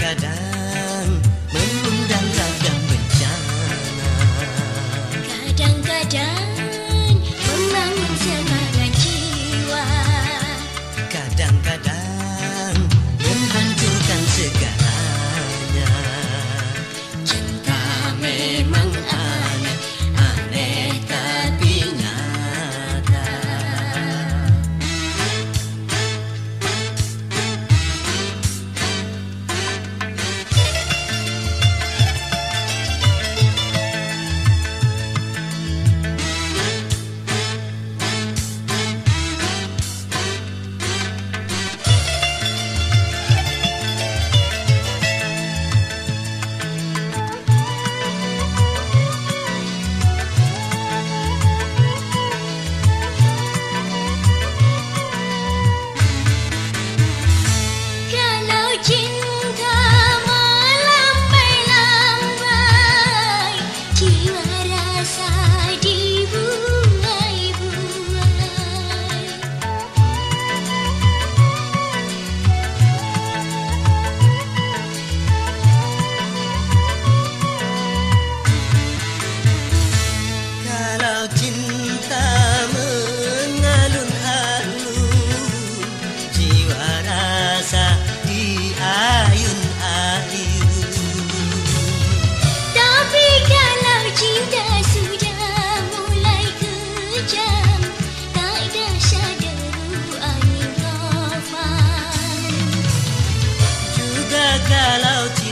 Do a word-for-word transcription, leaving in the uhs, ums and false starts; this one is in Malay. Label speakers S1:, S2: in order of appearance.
S1: Kadang-kadang mengundang ragam bencana,
S2: kadang-kadang membangun semangat jiwa,
S1: kadang-kadang menghancurkan segalanya. Cinta memang aneh, aneh tapi nyata.
S2: cinta melambai-lambai, jiwa rasa dibuai-buai.
S1: Kalau cinta mengalun-alun, jiwa rasa ayun-ayun.
S2: Tapi kalau cinta sudah mulai kejam, tak dahsyat deru angin taufan.
S1: Juga kalau